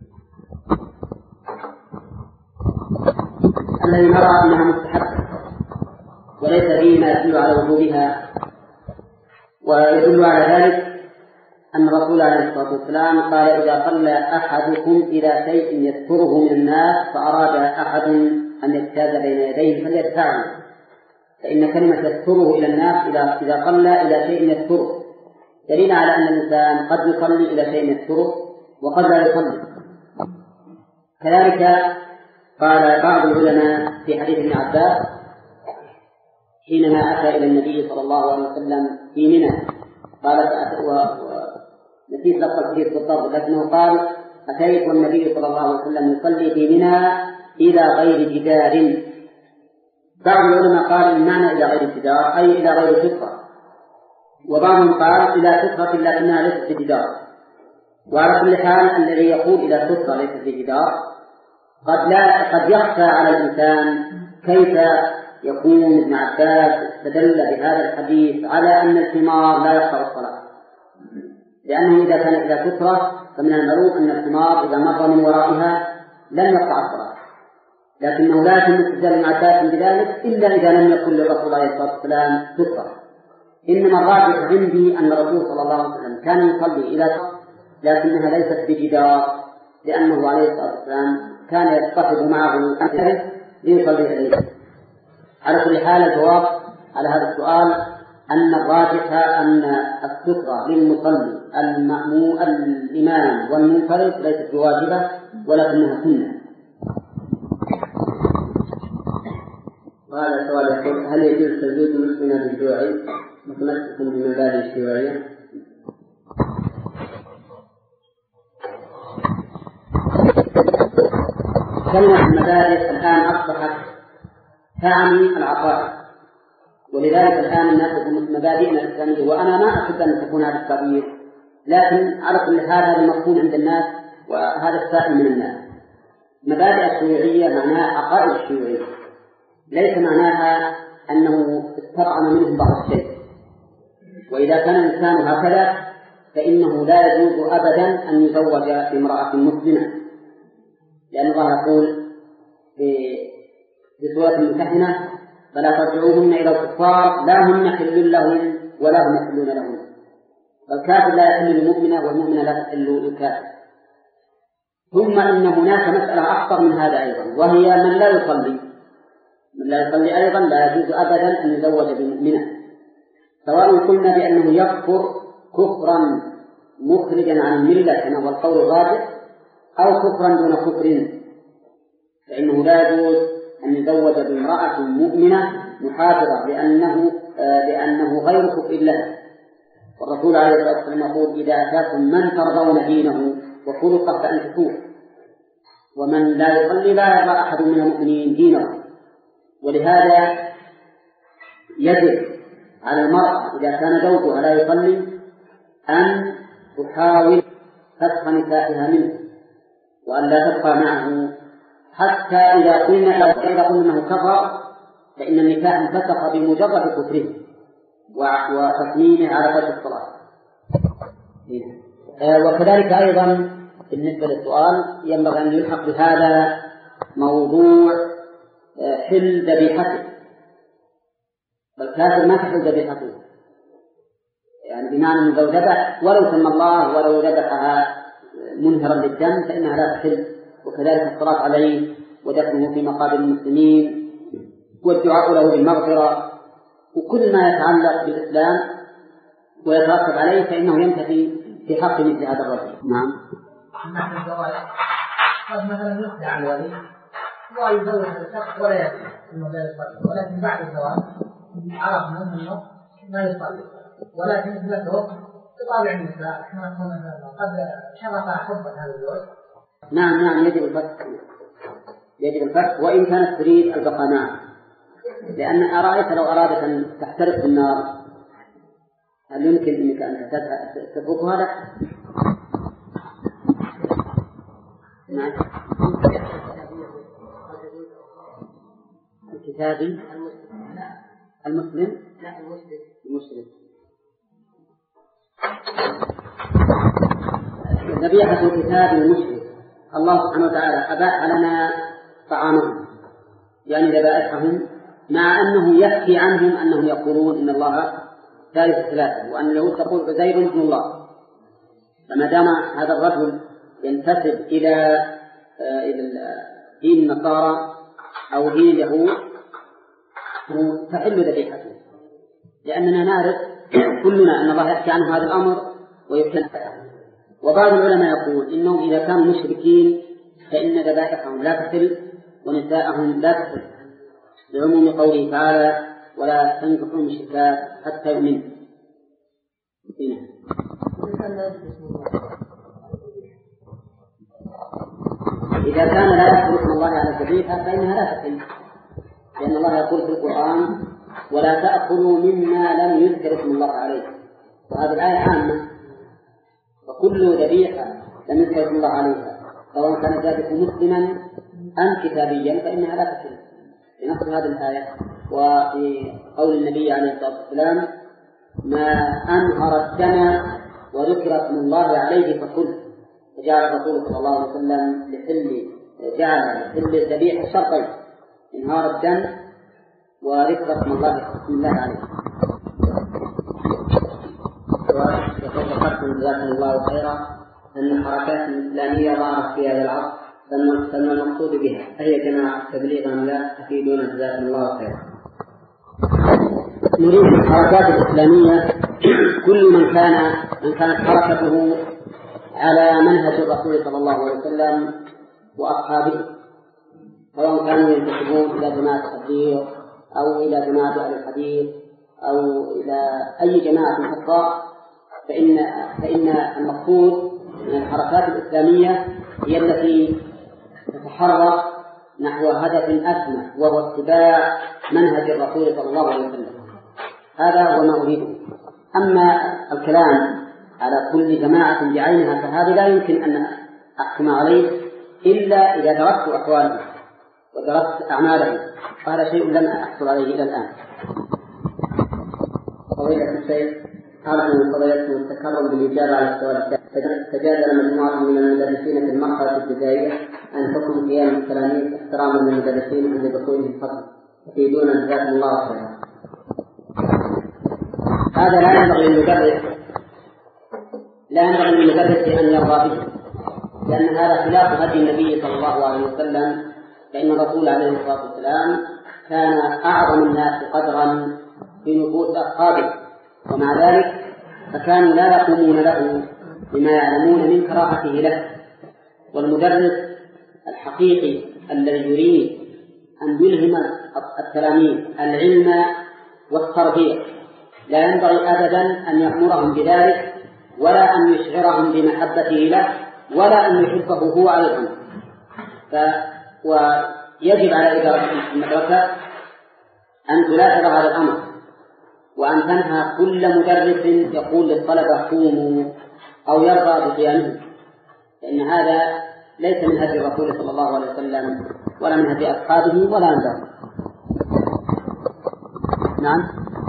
الذي نرى أنها مستحبة وليس فيما يدل على وجوبها، ويدل على ذلك أن الرسول عليه الصلاة والسلام قال: إذا صلى أحدكم إلى شيء يستره من الناس فأراد أحد أن يجتاز بين يديه فليدفعه، فإن كلمة يستره إلى الناس إذا صلى إلى شيء يستره دليل على أن الإنسان قد يصلي إلى شيء يستره وقد لا يصلي. كذلك قال بعض العلماء في حديث ابن عباس حينما أتى إلى النبي صلى الله عليه وسلم في منى، قال نسيت لفظ الحديث بالضبط، لكنه قال: أتيت والنبي صلى الله عليه وسلم يصلي في منى إلى غير جدار. بعض العلماء قال المعنى إلى غير جدار أي إلى غير سترة، وبعضهم قال إلى سترة لكنها ليست بجدار. وعلى كل حال الذي يقول إلى سترة ليست بجدار قد لا قد يخفى على الإنسان كيف يكون ابن عباس استدل بهذا الحديث على أن الحمار لا يقطع الصلاة، لأنه إذا كان إلى سترة فمن المعروف أن الحمار إذا مر من ورائها لن يقطع الصلاة، لكنه لا يتم استدلال ابن عباس بذلك إلا إذا لم يكن للرسول عليه الصلاة والسلام سترة. إنما الراجح عندي أن الرسول صلى الله عليه وسلم كان يصلي إلى سترة لكنها ليست بجدار، لأنه عليه الصلاة والسلام كان يصطحب معه أمثله ليصلي إليه. على كل حال الجواب على هذا السؤال أن الراجح أن السترة للمصلي المأموم الإمام والمنفرد ليست بواجبة ولكنها سنة. وهذا السؤال يقول: هل يجوز تزويج المسلمين بالشيوعي متمسك بمبادئ الشيوعية؟ كلمة المبادئ الآن أصبحت تعني العقائد، ولذلك الآن الناس يقولون مبادئنا الإسلامية، وأنا ما أحب أن تكون هذا التغيير، لكن على كل حال هذا المفهوم عند الناس وهذا السائل من الناس. مبادئ الشيوعية معناها عقائد الشيوعية، ليس معناها أنه استطعم منهم بعض الشيء. وإذا كان الإنسان هكذا فإنه لا يجوز أبدا أن يزوج امرأة مسلمة، لأن الله يقول في في سورة الممتحنة: فلا ترجعوهن إلى الكفار لا هن حل لهم ولا هم يحلون لهم. فالكافر لا يحل للمؤمنة والمؤمنة لا تحل للكافر. ثم إن هناك مسألة أخطر من هذا أيضا، وهي من لا يصلي. من لا يصلي أيضا لا يجوز أبدا أن يزوج بمؤمنة، سواء قلنا بأنه يكفر كفرا مخرجا عن الملة كما هو القول الراجح، أو كفرا دون كفر، فإنه لا يجوز أن يزوج بامرأة مؤمنة محافظة لأنه آه لأنه غير كفء لها. والرسول عليه الصلاة والسلام يقول: إذا أتاكم من ترضون دينه وخلقه فأنكحوه. ومن لا يصلي لا يرضى أحد من المؤمنين دينه. ولهذا يجب على المرأة إذا كان زوجها لا يصلي أن تحاول فسخ نكاحها منه، وأن لا تبقى معه حتى إذا قلنا إذا قلنا أنه كفر فإن النكاح انفسخ بمجرد كفره وتصميمه على ترك الصلاة. وكذلك أيضا بالنسبة للسؤال ينبغي أن يلحق بهذا موضوع حل ذبيحته. فالكافر ما تحل ذبيحته، يعني بمعنى أنه لو ذبح ولو سمى الله ولو ذبحها منهرا للدم فإنها لا تحل. وكذلك الصلاة عليه ودفنه في مقابر المسلمين والدعاء له بالمغفرة وكل ما يتعلق بالإسلام ويترتب عليه فإنه ينتهي في حق مثل هذا الرجل. نعم. نحن الزواج قد مثلا يخدع الولي ويزوج الشخص ولا يصلي انه لا يصلي، ولكن بعد الزواج عرفنا انه ما يصلي، ولكن ابنته تطالع النساء احنا قد شرف حبا هذا الزوج. نعم نعم يجب الفتح، يجب الفتح وإن كانت تريد البقاء معه. لأن أرأيت لو أرادت أن تحترق في النار هل يمكن أنك أن تتركها لك؟ نعم. الكتابي المسلم لا المسلم المسلم ذبيحة الكتاب المسلم. الله سبحانه وتعالى أباح لنا طعامهم يعني ذبائحهم، مع أنه يحكي عنهم أنهم يقولون إن الله ثالث ثلاثة وأن اليهود تقول عزير ابن الله. فما دام هذا الرجل ينتسب إلى إلى دين النصارى أو دين اليهود تحل ذبيحته، لأننا نعرف كلنا أن الله يحكي عنه هذا الأمر ويحل. وبعض العلماء يقول إنهم إذا كانوا مشركين فإن ذبائحهم لا تحل ونساءهم لا تحل، لعموم قوله تعالى: ولا تنكحوا المشركات حتى يؤمنوا. إذا كان لا يذكر اسم الله على الذبيحة فإنها لا تحل، لأن الله يقول في القرآن: ولا تأكلوا مما لم يذكر اسم الله عليه. وهذه الآية عامة، وكل ذبيحة لم يذكر اسم الله عليها سواء كان ذلك مسلما أم كتابيا فإنها لا تحل بنص هذه الآية. وفي قول النبي عليه الصلاة والسلام: ما أنهر الدم وذكر اسم الله عليه فكل. فجعل الرسول صلى الله عليه وسلم لحل جعل لحل الذبيحة شرطين: انهار الدم وذكر اسم الله بسم الله عليه. وذكرتم جزاكم الله خيرا أن الحركات الإسلامية ظهرت في هذا العصر فإن المقصود بها هي جماعة تبليغ لا تفيدون جزاكم الله خيرا. نريد الحركات الإسلامية كل من كان من كانت حركته على منهج الرسول صلى الله عليه وسلم وأصحابه، سواء كانوا ينتسبون إلى جماعة التبليغ أو إلى جماعة أهل الحديث أو إلى أي جماعة أخرى، فإن فإن المقصود من الحركات الإسلامية هي التي تتحرك نحو هدف أسمى وهو اتباع منهج الرسول صلى الله عليه وسلم. هذا هو ما أريده. أما الكلام على كل جماعة بعينها فهذا لا يمكن أن أحكم عليه إلا إذا درست أقوالهم ودرست أعمالهم، وهذا شيء لم أحصل عليه إلى الآن. طويلة الشيء أرجو فضيلتكم التكرم بالإجابة على السؤال التالي. تجادل مجموعة من المدرسين في المرحلة الابتدائية عن حكم قيام التلاميذ احتراما للمدرسين عند دخولهم الفصل، يفيدون جزاكم الله خيرا. هذا لا ينبغي للمدرس لا ينبغي للمدرس أن يرضى به، لأن هذا خلاف هدي النبي صلى الله عليه وسلم، فإن الرسول عليه الصلاة والسلام كان أعظم الناس قدرا في نفوس أصحابه، ومع ذلك فكانوا لا يقومون له بما يعلمون من كراهته له. والمدرس الحقيقي الذي يريد أن يلهم التلاميذ العلم والتربية لا ينبغي أبدا أن يأمرهم بذلك، ولا أن يشعرهم بمحبته له، ولا أن يحبه هو أيضا. ف... ويجب على إدارة المدرسة أن تلاحظ هذا الأمر، وأن تنهى كل مدرس يقول للطلبة قوموا أو يرضى بقيامه، لأن هذا ليس من هدي الرسول صلى الله عليه وسلم ولا من هدي أصحابه ولا من ذلك. نعم.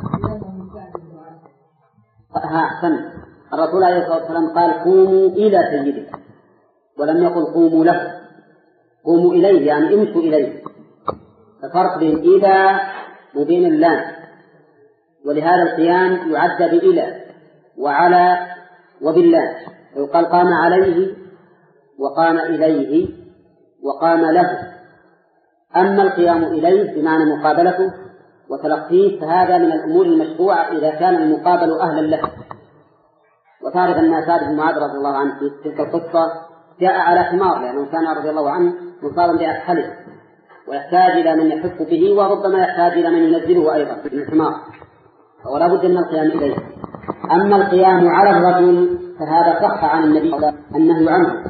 ها سن الرسول عليه الصلاة والسلام قال قوموا إلى سيدكم، ولم يقل قوموا له. قوموا إليه يعني امشوا إليه، ففرق بين إلى وبين اللام، ولهذا القيام يعد بإلى وعلى وبالله. يقال قام عليه وقام إليه وقام له. أما القيام إليه بمعنى مقابلته وتلقيه فهذا من الأمور المشروعة إذا كان المقابل أهلا له. وتعرف أن سعد بن معاذ رضي الله عنه في تلك القصة جاء على حمار، لأنه كان رضي الله عنه مصابا بأسحله ويحتاج إلى من يحف به، وربما يحتاج إلى من ينزله أيضا من الحمار، ولا بد من القيام إليه. أما القيام على الرجل فهذا صح عن النبي أنه عنه،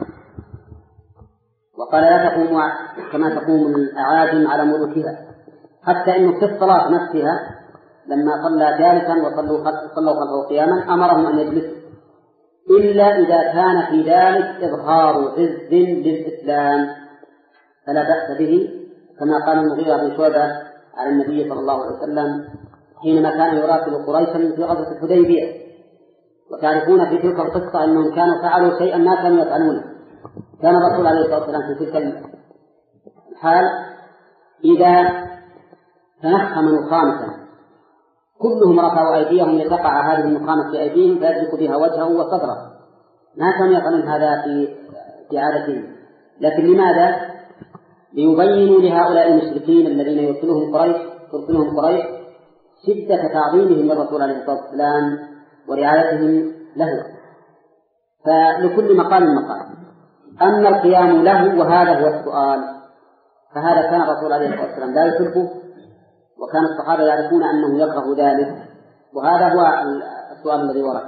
وقال لا تقوم كما تقوم الأعاجم على ملوكها، حتى إنه في الصلاة نفسها لما صلى جالسا وصلوا صلوا خلفه قياما أمرهم أن يجلسوا، إلا إذا كان في ذلك إظهار عز للإسلام فلا بأس به، كما قال المغيرة بن شعبة على النبي صلى الله عليه وسلم حينما كان يراسل قريشا في غزوة الحديبية. وتعرفون في تلك القصة أنهم كانوا فعلوا شيئا ما كانوا يفعلونه. كان الرسول عليه الصلاة والسلام في تلك الحال إذا تنخم نخامة كلهم رفعوا أيديهم لتقع هذه النخامة في أيديهم فيدرك بها وجهه وصدره. ما كانوا يفعلون هذا في في عادتهم، لكن لماذا؟ ليبينوا لهؤلاء المشركين الذين يرسلهم قريش ترسلهم قريش شدة تعظيمهم للرسول عليه الصلاة والسلام ورعايتهم له. فلكل مقام مقام. أما القيام له وهذا هو السؤال، فهذا كان الرسول عليه الصلاة والسلام لا يحبه، وكان الصحابة يعرفون أنه يكره ذلك، وهذا هو السؤال الذي ورد.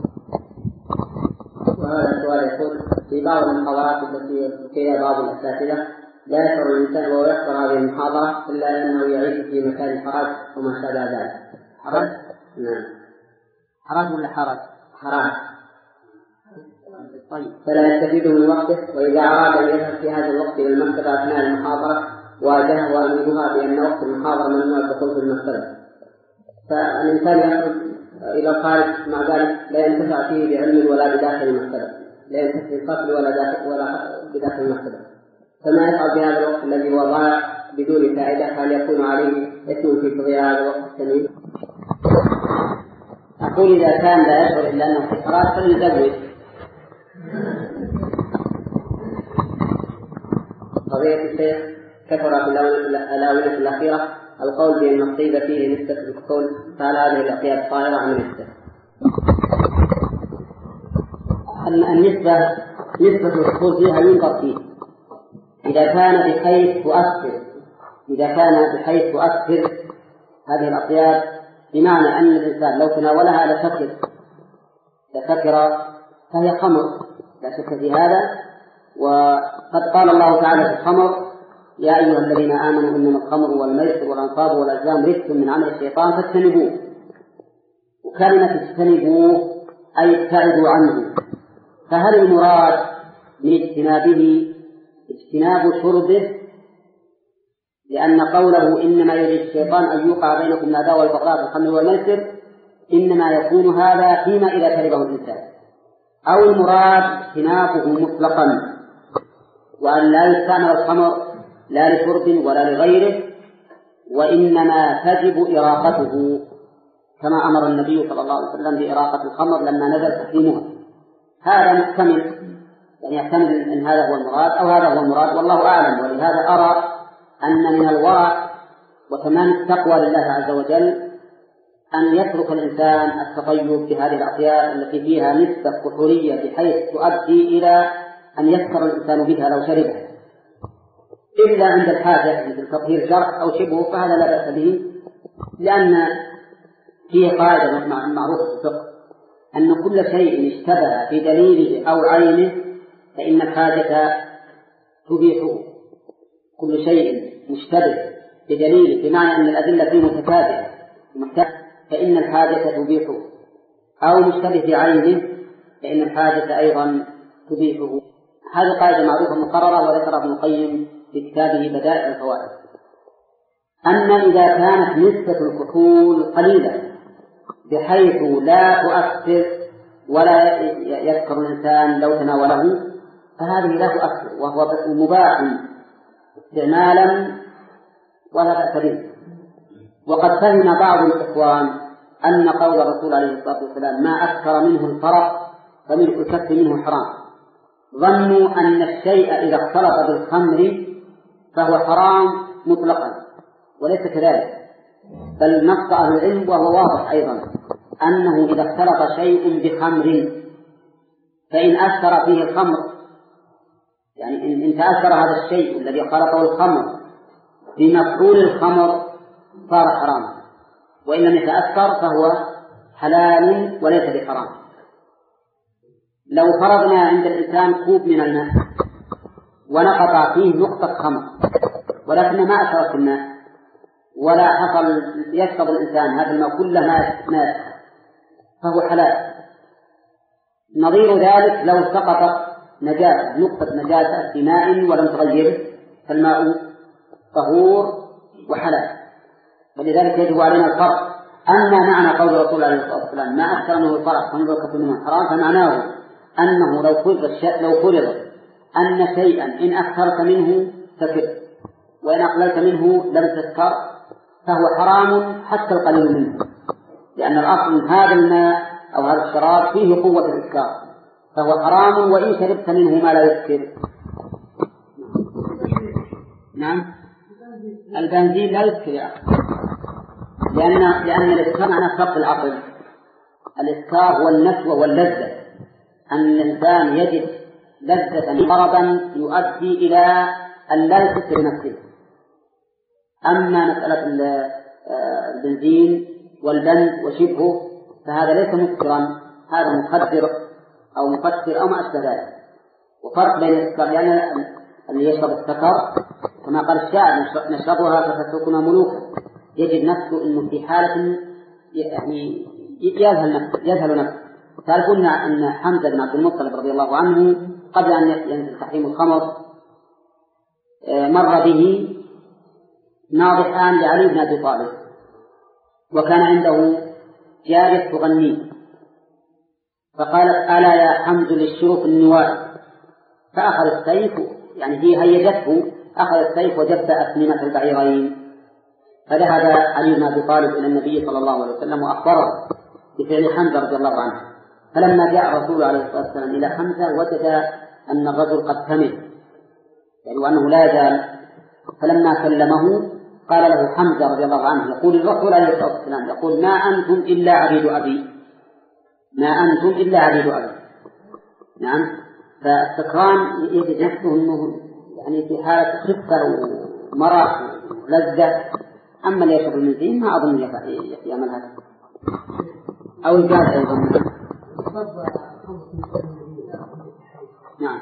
وهذا السؤال يقول في بعض المحاضرات التي فيها بعض الأساتذة لا يشعر الإنسان وهو يحضر هذه المحاضرة إلا أنه يعيش في مكان حرج وما شابه ذلك. حرج؟ نعم. حرج ولا حرج؟ حرج. طيب. فلا يستفيد من وقته، وإذا أراد أن يذهب في هذا الوقت إلى المكتبة أثناء المحاضرة واجه وأمنها بأن وقت المحاضرة ممنوع الدخول في المكتبة، فالإنسان يخرج إلى الخارج مع ذلك لا ينتفع فيه بعلم ولا بداخل المكتبة، لا ينتفع في الفصل ولا داخل ولا بداخل المكتبة. فما يفعل بهذا الوقت الذي هو ضائع بدون فائدة؟ هل يكون عليه إثم في تضييع هذا الوقت الثمين؟ أقول إذا كان لا يشعر إلا أنه في حرج فليزوج. قضية الشيخ كثر في الآونة الأخيرة القول بأن الطيبة فيه نسبة الكحول، فعلى هذه الأقياد طائرة عن النسبة. النسبة نسبة الكحول فيها ينظر فيه إذا كان بحيث تؤثر إذا كان بحيث تؤثر هذه الأقياد، بمعنى أن الإنسان لو تناولها لسكر لسكر فهي خمر لا شك في هذا. وقد قال الله تعالى في الخمر يا أيها الذين آمنوا إنما الخمر والميسر والأنصاب والأزلام رجس من عمل الشيطان فاجتنبوه. وكلمة اجتنبوه أي ابتعدوا عنه. فهل المراد من اجتنابه اجتناب شربه؟ لأن قوله إنما يريد الشيطان أن يوقع بينكم العداوة والبغضاء في الخمر والميسر إنما يكون هذا فيما إذا شربه الإنسان، أو المراد اجتنابه مطلقا، وأن لا يستعمل الخمر لا لشرب ولا لغيره، وإنما تجب إراقته كما أمر النبي صلى الله عليه وسلم بإراقة الخمر لما نزل تحريمها. هذا محتمل، يعني يحتمل أن هذا هو المراد أو هذا هو المراد، والله أعلم. ولهذا أرى أن من الورع وتمام التقوى لله عز وجل أن يترك الإنسان التطيب بهذه الأطياب التي فيها نسبة كحولية بحيث تؤدي إلى أن يسكر الإنسان بها لو شربها، إلا عند الحاجة مثل تطهير جرح أو شبهه، فهذا لا بأس به، لأن فيه قاعدة معروفة في الفقه أن كل شيء اشتبه بدليله أو عينه فإن الحاجة تبيحه. كل شيء مشتبه بدليله بمعنى أن الأدلة فيه متتابعة فإن الحاجة تبيحه، أو مشتبه بعينه فإن الحاجة أيضا تبيحه. هذه قاعدة معروفة مقررة وذكرها ابن القيم في كتابه بدائع الفوائد. أما إذا كانت نسبة الكحول قليلة بحيث لا تؤثر ولا يذكر الإنسان لو تناوله فهذه لا تؤثر وهو مباح استعمالا ولا بأس به. وقد فهم بعض الإخوان أن قول الرسول عليه الصلاة والسلام ما أكثر منه الفرق فملء الكف منه حرام، ظنوا أن الشيء إذا اختلط بالخمر فهو حرام مطلقا، وليس كذلك، بل نص أهل العلم وهو واضح أيضا أنه إذا اختلط شيء بخمر فإن أثر فيه الخمر، يعني إن تأثر هذا الشيء الذي خلطه الخمر بمفعول الخمر صار حراما، وإن لم يتأثر فهو حلال وليس بحرام. لو فرضنا عند الإنسان كوب من الماء ونقطع فيه نقطة خمر ولكن ما أثر في الماء ولا حصل يشرب الإنسان هذا الماء كله ماء فهو حلال. نظير ذلك لو سقطت نجاسة نقطة نجاسة في ماء ولم تغيره فالماء طهور وحلال. فلذلك يجب علينا الفرق. أما معنى قول الرسول عليه الصلاة والسلام ما أكثر منه الفرق فنظر منه حرام، فمعناه أنه لو فرض لو فرض أن شيئا إن أكثرت منه سكر وإن أقللت منه لم تسكر فهو حرام حتى القليل منه، لأن الأصل هذا الماء أو هذا الشراب فيه قوة الإسكار فهو حرام وإن شربت منه ما لا يسكر. نعم البنزين لا يسكر يا أخي، لأن لأن الإسكار معناه فقد العقل. الإسكار هو النشوة واللذة، أن الإنسان يجد لذة مرضا يؤدي إلى أن لا يسكر نفسه. أما مسألة البنزين والبنز وشبهه فهذا ليس مسكرا، هذا مخدر أو مفتر أو ما أشبه ذلك. وفرق بين الإسكار يعني اللي يشرب السكر كما قال الشاعر نشربها فتتركنا ملوكا، يجد نفسه إنه في حالة يعني يذهل نفسه يذهل نفسه. تعرفون أن حمزة بن عبد المطلب رضي الله عنه قبل أن ينزل تحريم الخمر مر به ناضحان لعلي بن أبي طالب، وكان عنده جارية تغني فقالت ألا يا حمز للشروف النواء، فأخذ السيف يعني هي هيجته أخذ السيف وجب أثمنة البعيرين. فذهب علي بن أبي طالب إلى النبي صلى الله عليه وسلم وأخبره بفعل حمزة رضي الله عنه. فلما جاء الرسول عليه الصلاة والسلام إلى حمزة وجد أن الرجل قد ثمن يعني وأنه لا يزال. فلما كلمه قال له حمزة رضي الله عنه يقول الرسول عليه الصلاة والسلام يقول ما أنتم إلا عبيد أبي ما أنتم إلا عبيد أبي. نعم فالسكران يجد نفسه أنه يعني في حالة خفة ومرح ولذة. أما اللي يشرب المنزين ما أظن يعمل هذا أو الجاز أيضا. نعم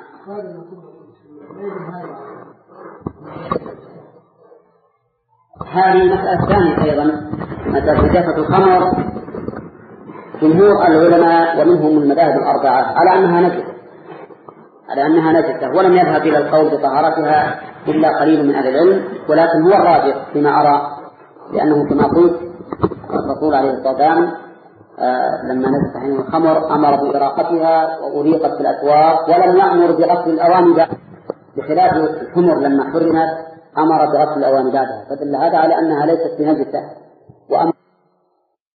هذه مسألة ثانية أيضا مسألة نجاسة الخمر. جمهور العلماء ومنهم المذاهب الأربعة على أنها نجسة على أنها نجسة ولم يذهب إلى القول بطهارتها إلا قليل من أهل العلم، ولكن هو الراجح فيما أرى، لأنه كما قلت الرسول عليه الصلاة والسلام آه لما نزل تحريم الخمر أمر بإراقتها وأريقت في الأسواق، ولم يأمر بغسل الأواني بعد، بخلاف الحمر لما حرمت أمر بغسل الأواني بعدها، فدل هذا على أنها ليست بنجسة. وأما